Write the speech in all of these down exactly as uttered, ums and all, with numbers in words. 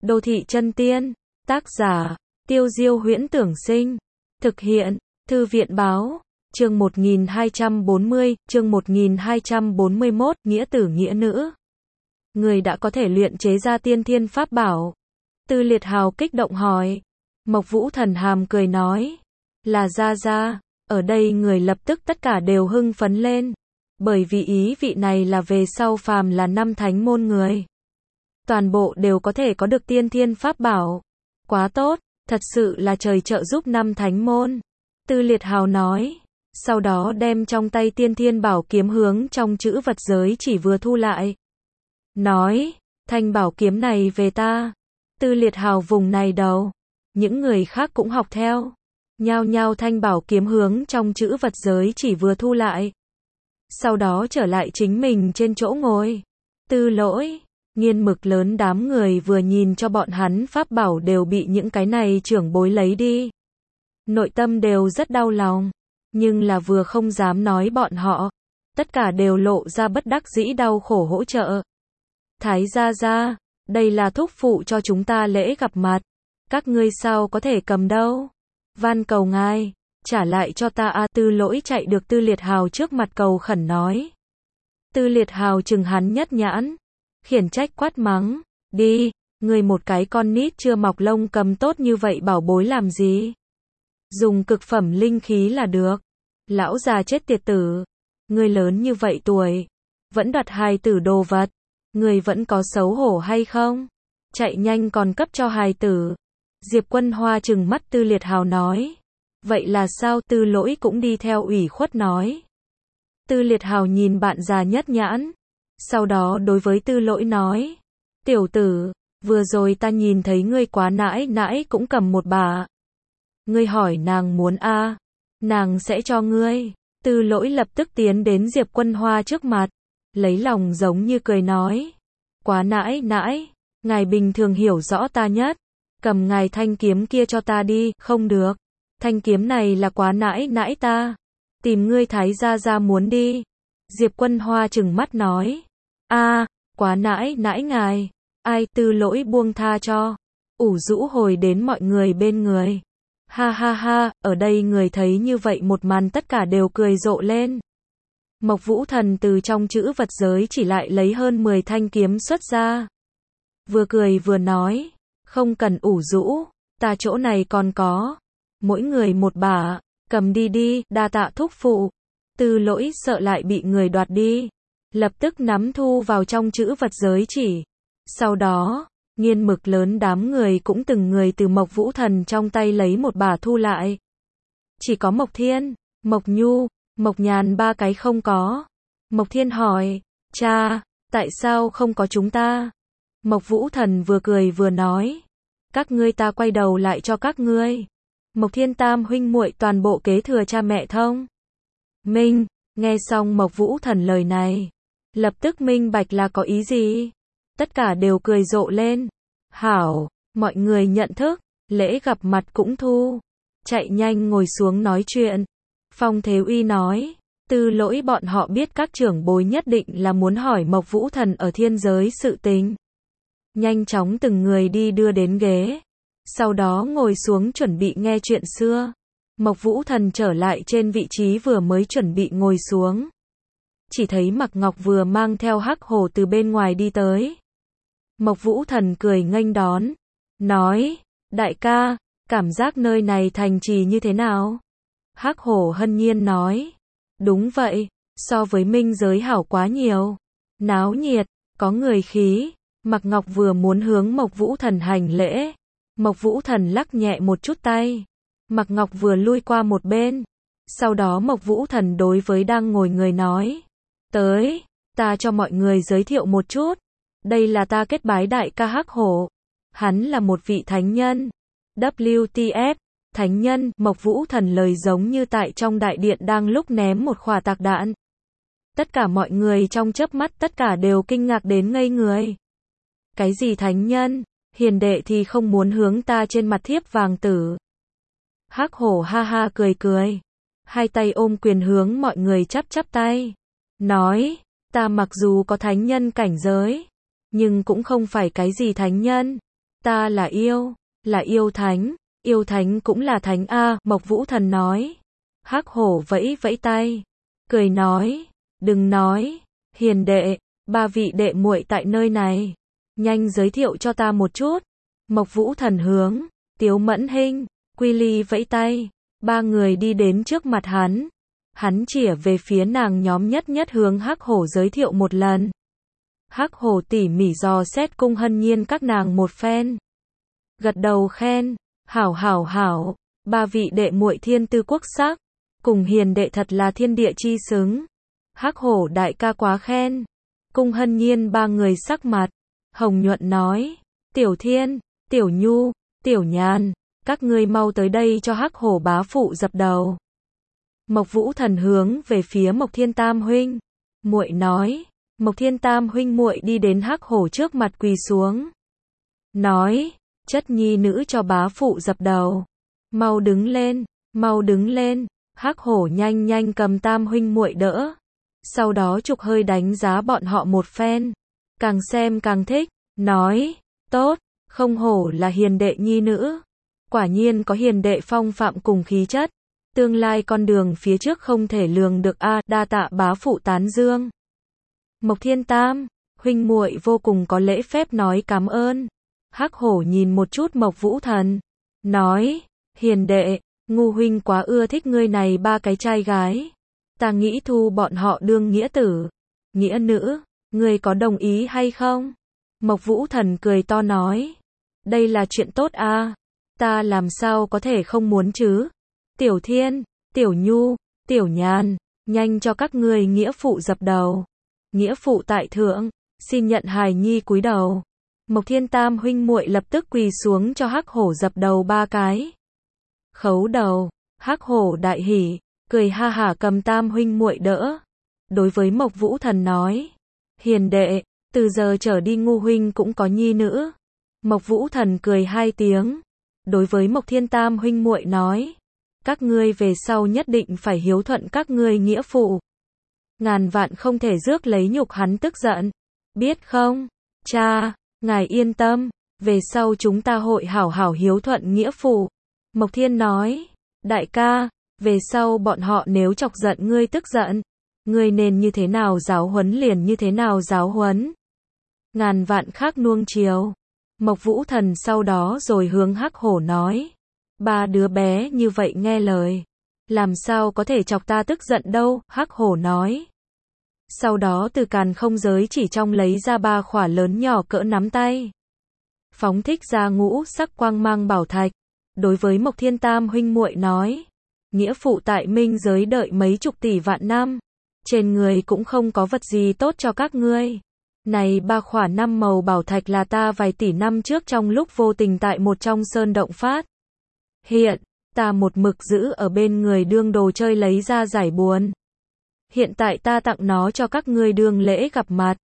Đô thị chân tiên, tác giả, Tiêu Diêu Huyễn Tưởng Sinh, thực hiện, Thư viện Báo, chương một nghìn hai trăm bốn mươi, chương một nghìn hai trăm bốn mươi mốt, nghĩa tử nghĩa nữ. Người đã có thể luyện chế ra tiên thiên pháp bảo. Tư Liệt Hào kích động hỏi. Mộc Vũ Thần hàm cười nói, là gia gia. Ở đây người lập tức tất cả đều hưng phấn lên, bởi vì ý vị này là về sau phàm là năm thánh môn người, toàn bộ đều có thể có được tiên thiên pháp bảo. Quá tốt, thật sự là trời trợ giúp năm thánh môn. Tư Liệt Hào nói, sau đó đem trong tay tiên thiên bảo kiếm hướng trong chữ vật giới chỉ vừa thu lại. Nói, thanh bảo kiếm này về ta. Tư Liệt Hào vùng này đầu, những người khác cũng học theo. Nhao nhao thanh bảo kiếm hướng trong chữ vật giới chỉ vừa thu lại. Sau đó trở lại chính mình trên chỗ ngồi. Tư Lỗi, Nghiên Mực lớn đám người vừa nhìn cho bọn hắn pháp bảo đều bị những cái này trưởng bối lấy đi. Nội tâm đều rất đau lòng, nhưng là vừa không dám nói bọn họ. Tất cả đều lộ ra bất đắc dĩ đau khổ hỗ trợ. Thái gia gia, đây là thúc phụ cho chúng ta lễ gặp mặt. Các ngươi sao có thể cầm đâu? Van cầu ngài, trả lại cho ta a. Tư Lỗi chạy được Tư Liệt Hào trước mặt cầu khẩn nói. Tư Liệt Hào chừng hắn nhất nhãn, khiển trách quát mắng, đi, ngươi một cái con nít chưa mọc lông cầm tốt như vậy bảo bối làm gì? Dùng cực phẩm linh khí là được. Lão già chết tiệt tử, ngươi lớn như vậy tuổi, vẫn đoạt hài tử đồ vật, ngươi vẫn có xấu hổ hay không? Chạy nhanh còn cấp cho hài tử. Diệp Quân Hoa trừng mắt Tư Liệt Hào nói. Vậy là sao? Tư Lỗi cũng đi theo ủy khuất nói. Tư Liệt Hào nhìn bạn già nhất nhãn. Sau đó đối với Tư Lỗi nói. Tiểu tử, vừa rồi ta nhìn thấy ngươi quá nãi nãi cũng cầm một bà. Ngươi hỏi nàng muốn a à, nàng sẽ cho ngươi. Tư Lỗi lập tức tiến đến Diệp Quân Hoa trước mặt. Lấy lòng giống như cười nói. Quá nãi nãi, ngài bình thường hiểu rõ ta nhất. Cầm ngài thanh kiếm kia cho ta đi. Không được, thanh kiếm này là quá nãi nãi ta. Tìm ngươi thái gia gia muốn đi. Diệp Quân Hoa trừng mắt nói. A, à, quá nãi nãi ngài. Ai? Tư Lỗi buông tha cho. Ủ rũ hồi đến mọi người bên người. Ha ha ha, ở đây người thấy như vậy một màn tất cả đều cười rộ lên. Mộc Vũ Thần từ trong chữ vật giới chỉ lại lấy hơn mười thanh kiếm xuất ra. Vừa cười vừa nói. Không cần ủ rũ, ta chỗ này còn có. Mỗi người một bả, cầm đi đi, đa tạ thúc phụ. Tư Lỗi sợ lại bị người đoạt đi, lập tức nắm thu vào trong chữ vật giới chỉ. Sau đó, Nghiên Mực lớn đám người cũng từng người từ Mộc Vũ Thần trong tay lấy một bả thu lại. Chỉ có Mộc Thiên, Mộc Nhu, Mộc Nhàn ba cái không có. Mộc Thiên hỏi, cha, tại sao không có chúng ta? Mộc Vũ Thần vừa cười vừa nói, các ngươi ta quay đầu lại cho các ngươi. Mộc Thiên tam huynh muội toàn bộ kế thừa cha mẹ thông minh. Nghe xong Mộc Vũ Thần lời này, lập tức minh bạch là có ý gì. Tất cả đều cười rộ lên. Hảo, mọi người nhận thức, lễ gặp mặt cũng thu. Chạy nhanh ngồi xuống nói chuyện. Phong Thế Uy nói, Tư Lỗi bọn họ biết các trưởng bối nhất định là muốn hỏi Mộc Vũ Thần ở thiên giới sự tình. Nhanh chóng từng người đi đưa đến ghế. Sau đó ngồi xuống chuẩn bị nghe chuyện xưa. Mộc Vũ Thần trở lại trên vị trí vừa mới chuẩn bị ngồi xuống. Chỉ thấy Mạc Ngọc vừa mang theo Hắc Hổ từ bên ngoài đi tới. Mộc Vũ Thần cười nghênh đón. Nói, đại ca, cảm giác nơi này thành trì như thế nào? Hắc Hổ hân nhiên nói. Đúng vậy, so với minh giới hảo quá nhiều. Náo nhiệt, có người khí. Mạc Ngọc vừa muốn hướng Mộc Vũ Thần hành lễ. Mộc Vũ Thần lắc nhẹ một chút tay. Mạc Ngọc vừa lui qua một bên. Sau đó Mộc Vũ Thần đối với đang ngồi người nói. Tới, ta cho mọi người giới thiệu một chút. Đây là ta kết bái đại ca Hắc Hổ. Hắn là một vị thánh nhân. vê kép ép, thánh nhân. Mộc Vũ Thần lời giống như tại trong đại điện đang lúc ném một khỏa tạc đạn. Tất cả mọi người trong chớp mắt tất cả đều kinh ngạc đến ngây người. Cái gì thánh nhân? Hiền đệ thì không muốn hướng ta trên mặt thiếp vàng tử. Hắc Hổ ha ha cười cười. Hai tay ôm quyền hướng mọi người chắp chắp tay. Nói, ta mặc dù có thánh nhân cảnh giới, nhưng cũng không phải cái gì thánh nhân. Ta là yêu, là yêu thánh, yêu thánh cũng là thánh a, Mộc Vũ Thần nói. Hắc hổ vẫy vẫy tay, cười nói, đừng nói, hiền đệ, ba vị đệ muội tại nơi này, nhanh giới thiệu cho ta một chút. Mộc Vũ Thần hướng, Tiếu Mẫn Hinh, Quy Ly vẫy tay, ba người đi đến trước mặt hắn. Hắn chĩa về phía nàng nhóm nhất nhất hướng Hắc hổ giới thiệu một lần. Hắc hổ tỉ mỉ dò xét Cung Hân Nhiên các nàng một phen. Gật đầu khen, hảo hảo hảo, ba vị đệ muội thiên tư quốc sắc, cùng hiền đệ thật là thiên địa chi xứng. Hắc hổ đại ca quá khen. Cung Hân Nhiên ba người sắc mặt hồng nhuận nói, Tiểu Thiên, Tiểu Nhu, Tiểu Nhàn, các ngươi mau tới đây cho Hắc hổ bá phụ dập đầu. Mộc Vũ Thần hướng về phía Mộc Thiên Tam huynh, muội nói. Mộc Thiên Tam huynh muội đi đến Hắc hổ trước mặt quỳ xuống, nói, chất nhi nữ cho bá phụ dập đầu, mau đứng lên, mau đứng lên. Hắc hổ nhanh nhanh cầm Tam huynh muội đỡ, sau đó trục hơi đánh giá bọn họ một phen, càng xem càng thích, nói, tốt, không hổ là hiền đệ nhi nữ, quả nhiên có hiền đệ phong phạm cùng khí chất, tương lai con đường phía trước không thể lường được a, đa tạ bá phụ tán dương. Mộc Thiên Tam huynh muội vô cùng có lễ phép nói cảm ơn. Hắc hổ nhìn một chút Mộc Vũ Thần, nói, hiền đệ, Ngu huynh quá ưa thích ngươi này ba cái trai gái, ta nghĩ thu bọn họ đương nghĩa tử, nghĩa nữ, ngươi có đồng ý hay không? Mộc Vũ Thần cười to nói, đây là chuyện tốt a, ta làm sao có thể không muốn chứ? Tiểu Thiên, Tiểu Nhu, Tiểu Nhàn, nhanh cho các ngươi nghĩa phụ dập đầu. Nghĩa phụ tại thượng, xin nhận hài nhi cúi đầu. Mộc Thiên Tam huynh muội lập tức quỳ xuống cho Hắc hổ dập đầu ba cái. Khấu đầu, Hắc hổ đại hỉ, cười ha hả cầm Tam huynh muội đỡ. Đối với Mộc Vũ Thần nói, hiền đệ, từ giờ trở đi Ngu huynh cũng có nhi nữ. Mộc Vũ Thần cười hai tiếng. Đối với Mộc Thiên Tam huynh muội nói, các ngươi về sau nhất định phải hiếu thuận các ngươi nghĩa phụ. Ngàn vạn không thể rước lấy nhục hắn tức giận. Biết không? Cha, ngài yên tâm, về sau chúng ta hội hảo hảo hiếu thuận nghĩa phụ. Mộc Thiên nói, đại ca, về sau bọn họ nếu chọc giận ngươi tức giận, ngươi nên như thế nào giáo huấn liền như thế nào giáo huấn. Ngàn vạn khác nuông chiều. Mộc Vũ Thần sau đó rồi hướng Hắc hổ nói, ba đứa bé như vậy nghe lời, làm sao có thể chọc ta tức giận đâu, Hắc hổ nói. Sau đó từ càn không giới chỉ trong lấy ra ba khỏa lớn nhỏ cỡ nắm tay. Phóng thích ra ngũ sắc quang mang bảo thạch. Đối với Mộc Thiên Tam huynh muội nói, nghĩa phụ tại minh giới đợi mấy chục tỷ vạn năm, trên người cũng không có vật gì tốt cho các ngươi. Này ba khỏa năm màu bảo thạch là ta vài tỷ năm trước trong lúc vô tình tại một trong sơn động phát hiện, ta một mực giữ ở bên người đương đồ chơi lấy ra giải buồn. Hiện tại ta tặng nó cho các ngươi đương lễ gặp mặt.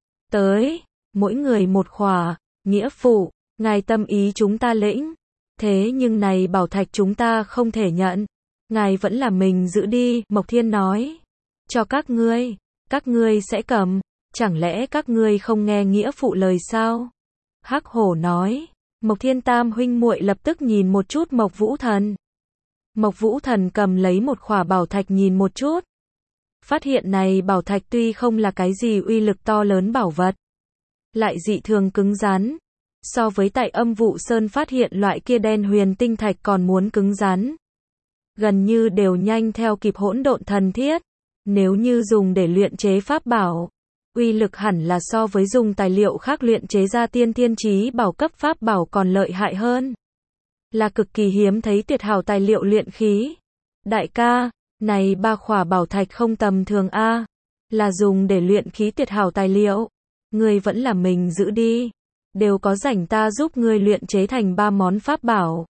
Tới, mỗi người một khỏa, nghĩa phụ, ngài tâm ý chúng ta lĩnh. Thế nhưng này bảo thạch chúng ta không thể nhận. Ngài vẫn là mình giữ đi, Mộc Thiên nói. Cho các ngươi, các ngươi sẽ cầm, chẳng lẽ các ngươi không nghe nghĩa phụ lời sao? Hắc hổ nói. Mộc Thiên Tam huynh muội lập tức nhìn một chút Mộc Vũ Thần. Mộc Vũ Thần cầm lấy một khỏa bảo thạch nhìn một chút. Phát hiện này bảo thạch tuy không là cái gì uy lực to lớn bảo vật, lại dị thường cứng rắn. So với tại Âm Vụ Sơn phát hiện loại kia đen huyền tinh thạch còn muốn cứng rắn. Gần như đều nhanh theo kịp hỗn độn thần thiết. Nếu như dùng để luyện chế pháp bảo, uy lực hẳn là so với dùng tài liệu khác luyện chế ra tiên thiên chí bảo cấp pháp bảo còn lợi hại hơn. Là cực kỳ hiếm thấy tuyệt hảo tài liệu luyện khí. Đại ca, này ba khỏa bảo thạch không tầm thường a, là dùng để luyện khí tuyệt hảo tài liệu. Ngươi vẫn là mình giữ đi, đều có rảnh ta giúp ngươi luyện chế thành ba món pháp bảo.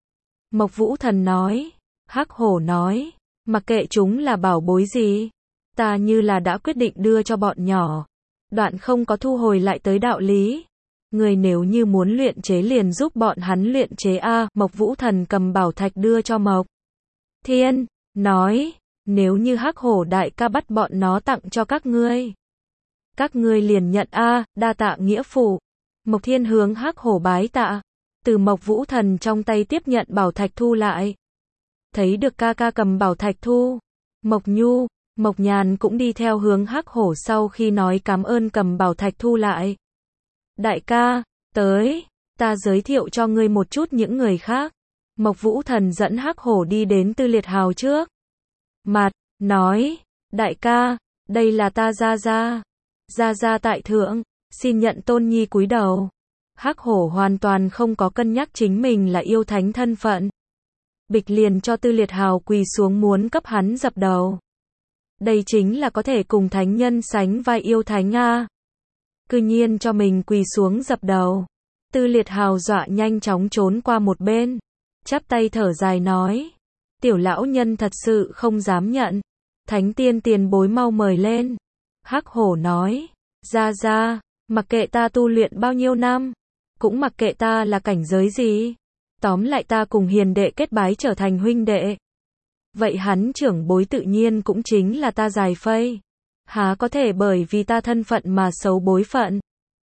Mộc Vũ Thần nói. Hắc hổ nói, mặc kệ chúng là bảo bối gì, ta như là đã quyết định đưa cho bọn nhỏ, đoạn không có thu hồi lại tới đạo lý. Người nếu như muốn luyện chế liền giúp bọn hắn luyện chế a. Mộc Vũ Thần cầm bảo thạch đưa cho Mộc Thiên, nói, nếu như Hắc hổ đại ca bắt bọn nó tặng cho các ngươi, các ngươi liền nhận a, đa tạ nghĩa phụ. Mộc Thiên hướng Hắc Hổ bái tạ, từ Mộc Vũ Thần trong tay tiếp nhận bảo thạch thu lại. Thấy được ca ca cầm bảo thạch thu, Mộc Nhu, Mộc Nhàn cũng đi theo hướng Hắc Hổ sau khi nói cảm ơn cầm bảo thạch thu lại. Đại ca, tới, ta giới thiệu cho ngươi một chút những người khác. Mộc Vũ Thần dẫn Hắc Hổ đi đến Tư Liệt Hào trước. Mặt, nói, đại ca, đây là ta Gia Gia. Gia Gia tại thượng, xin nhận tôn nhi cúi đầu. Hắc Hổ hoàn toàn không có cân nhắc chính mình là yêu thánh thân phận. Bịch liền cho Tư Liệt Hào quỳ xuống muốn cấp hắn dập đầu. Đây chính là có thể cùng thánh nhân sánh vai yêu thánh a. Cư nhiên cho mình quỳ xuống dập đầu. Tư Liệt Hào dọa nhanh chóng trốn qua một bên. Chắp tay thở dài nói. Tiểu lão nhân thật sự không dám nhận. Thánh tiên tiền bối mau mời lên. Hắc Hổ nói. Gia Gia, mặc kệ ta tu luyện bao nhiêu năm. Cũng mặc kệ ta là cảnh giới gì. Tóm lại ta cùng hiền đệ kết bái trở thành huynh đệ. Vậy hắn trưởng bối tự nhiên cũng chính là ta Dài Phây. Há có thể bởi vì ta thân phận mà xấu bối phận.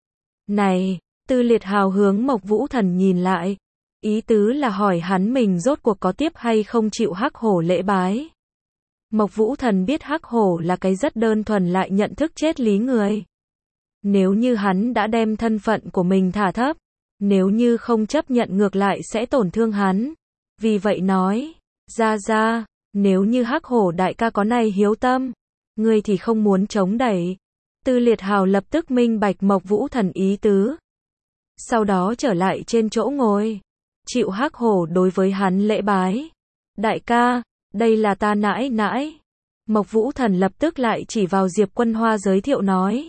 Này, Tư Liệt Hào hướng Mộc Vũ Thần nhìn lại. Ý tứ là hỏi hắn mình rốt cuộc có tiếp hay không chịu Hắc Hổ lễ bái. Mộc Vũ Thần biết Hắc Hổ là cái rất đơn thuần lại nhận thức chết lý người. Nếu như hắn đã đem thân phận của mình thả thấp, nếu như không chấp nhận ngược lại sẽ tổn thương hắn. Vì vậy nói, Gia Gia, nếu như Hắc Hổ đại ca có này hiếu tâm, ngươi thì không muốn chống đẩy. Tư Liệt Hào lập tức minh bạch Mộc Vũ Thần ý tứ. Sau đó trở lại trên chỗ ngồi. Chịu Hắc Hổ đối với hắn lễ bái. Đại ca, đây là ta nãi nãi. Mộc Vũ Thần lập tức lại chỉ vào Diệp Quân Hoa giới thiệu nói.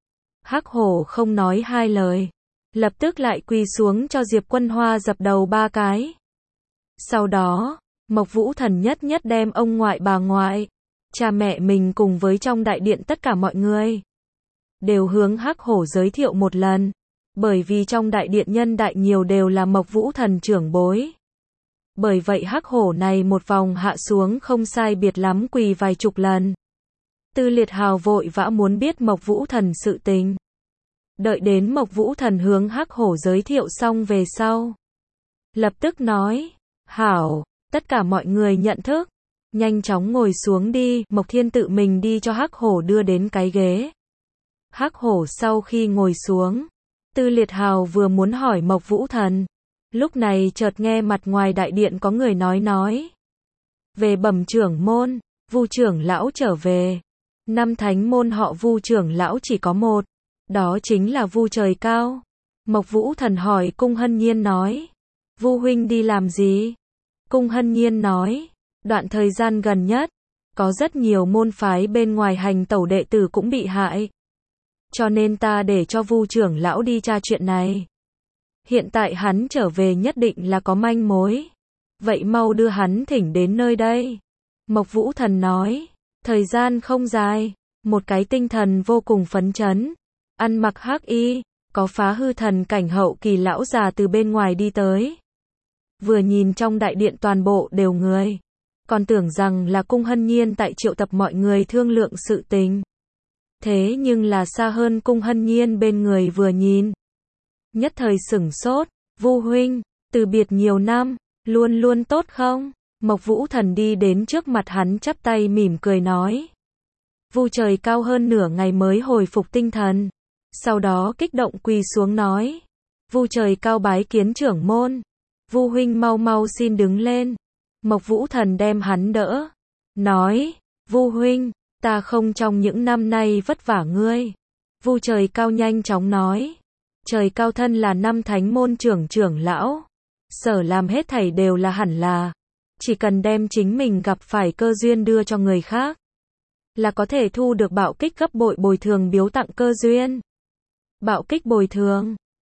Hắc Hổ không nói hai lời. Lập tức lại quỳ xuống cho Diệp Quân Hoa dập đầu ba cái. Sau đó, Mộc Vũ Thần nhất nhất đem ông ngoại bà ngoại, cha mẹ mình cùng với trong đại điện tất cả mọi người đều hướng Hắc Hổ giới thiệu một lần. Bởi vì trong đại điện nhân đại nhiều đều là Mộc Vũ Thần trưởng bối. Bởi vậy Hắc Hổ này một vòng hạ xuống không sai biệt lắm quỳ vài chục lần. Tư Liệt Hào vội vã muốn biết Mộc Vũ Thần sự tình. Đợi đến Mộc Vũ Thần hướng Hắc Hổ giới thiệu xong về sau. Lập tức nói, hảo, tất cả mọi người nhận thức. Nhanh chóng ngồi xuống đi, Mộc Thiên tự mình đi cho Hắc Hổ đưa đến cái ghế. Hắc Hổ sau khi ngồi xuống. Tư Liệt Hào vừa muốn hỏi Mộc Vũ Thần. Lúc này chợt nghe mặt ngoài đại điện có người nói nói. Về bẩm trưởng môn, Vu trưởng lão trở về. Năm thánh môn họ Vu trưởng lão chỉ có một. Đó chính là Vu Trời Cao. Mộc Vũ Thần hỏi Cung Hân Nhiên nói. Vu huynh đi làm gì? Cung Hân Nhiên nói. Đoạn thời gian gần nhất, có rất nhiều môn phái bên ngoài hành tẩu đệ tử cũng bị hại. Cho nên ta để cho Vu trưởng lão đi tra chuyện này. Hiện tại hắn trở về nhất định là có manh mối. Vậy mau đưa hắn thỉnh đến nơi đây. Mộc Vũ Thần nói. Thời gian không dài. Một cái tinh thần vô cùng phấn chấn. Ăn mặc hắc y. Có phá hư thần cảnh hậu kỳ lão già từ bên ngoài đi tới. Vừa nhìn trong đại điện toàn bộ đều người. Còn tưởng rằng là Cung Hân Nhiên tại triệu tập mọi người thương lượng sự tình. Thế nhưng là xa hơn Cung Hân Nhiên bên người vừa nhìn. Nhất thời sửng sốt. Vu huynh, từ biệt nhiều năm, luôn luôn tốt không? Mộc Vũ Thần đi đến trước mặt hắn chắp tay mỉm cười nói. Vu Trời Cao hơn nửa ngày mới hồi phục tinh thần. Sau đó kích động quỳ xuống nói. Vu Trời Cao bái kiến trưởng môn. Vu huynh mau mau xin đứng lên. Mộc Vũ Thần đem hắn đỡ. Nói. Vu huynh, ta không trong những năm nay vất vả ngươi. Vu Trời Cao nhanh chóng nói. Trời Cao thân là năm thánh môn trưởng trưởng lão. Sở làm hết thảy đều là hẳn là. Chỉ cần đem chính mình gặp phải cơ duyên đưa cho người khác. Là có thể thu được bạo kích gấp bội bồi thường biếu tặng cơ duyên. Bạo kích bồi thường.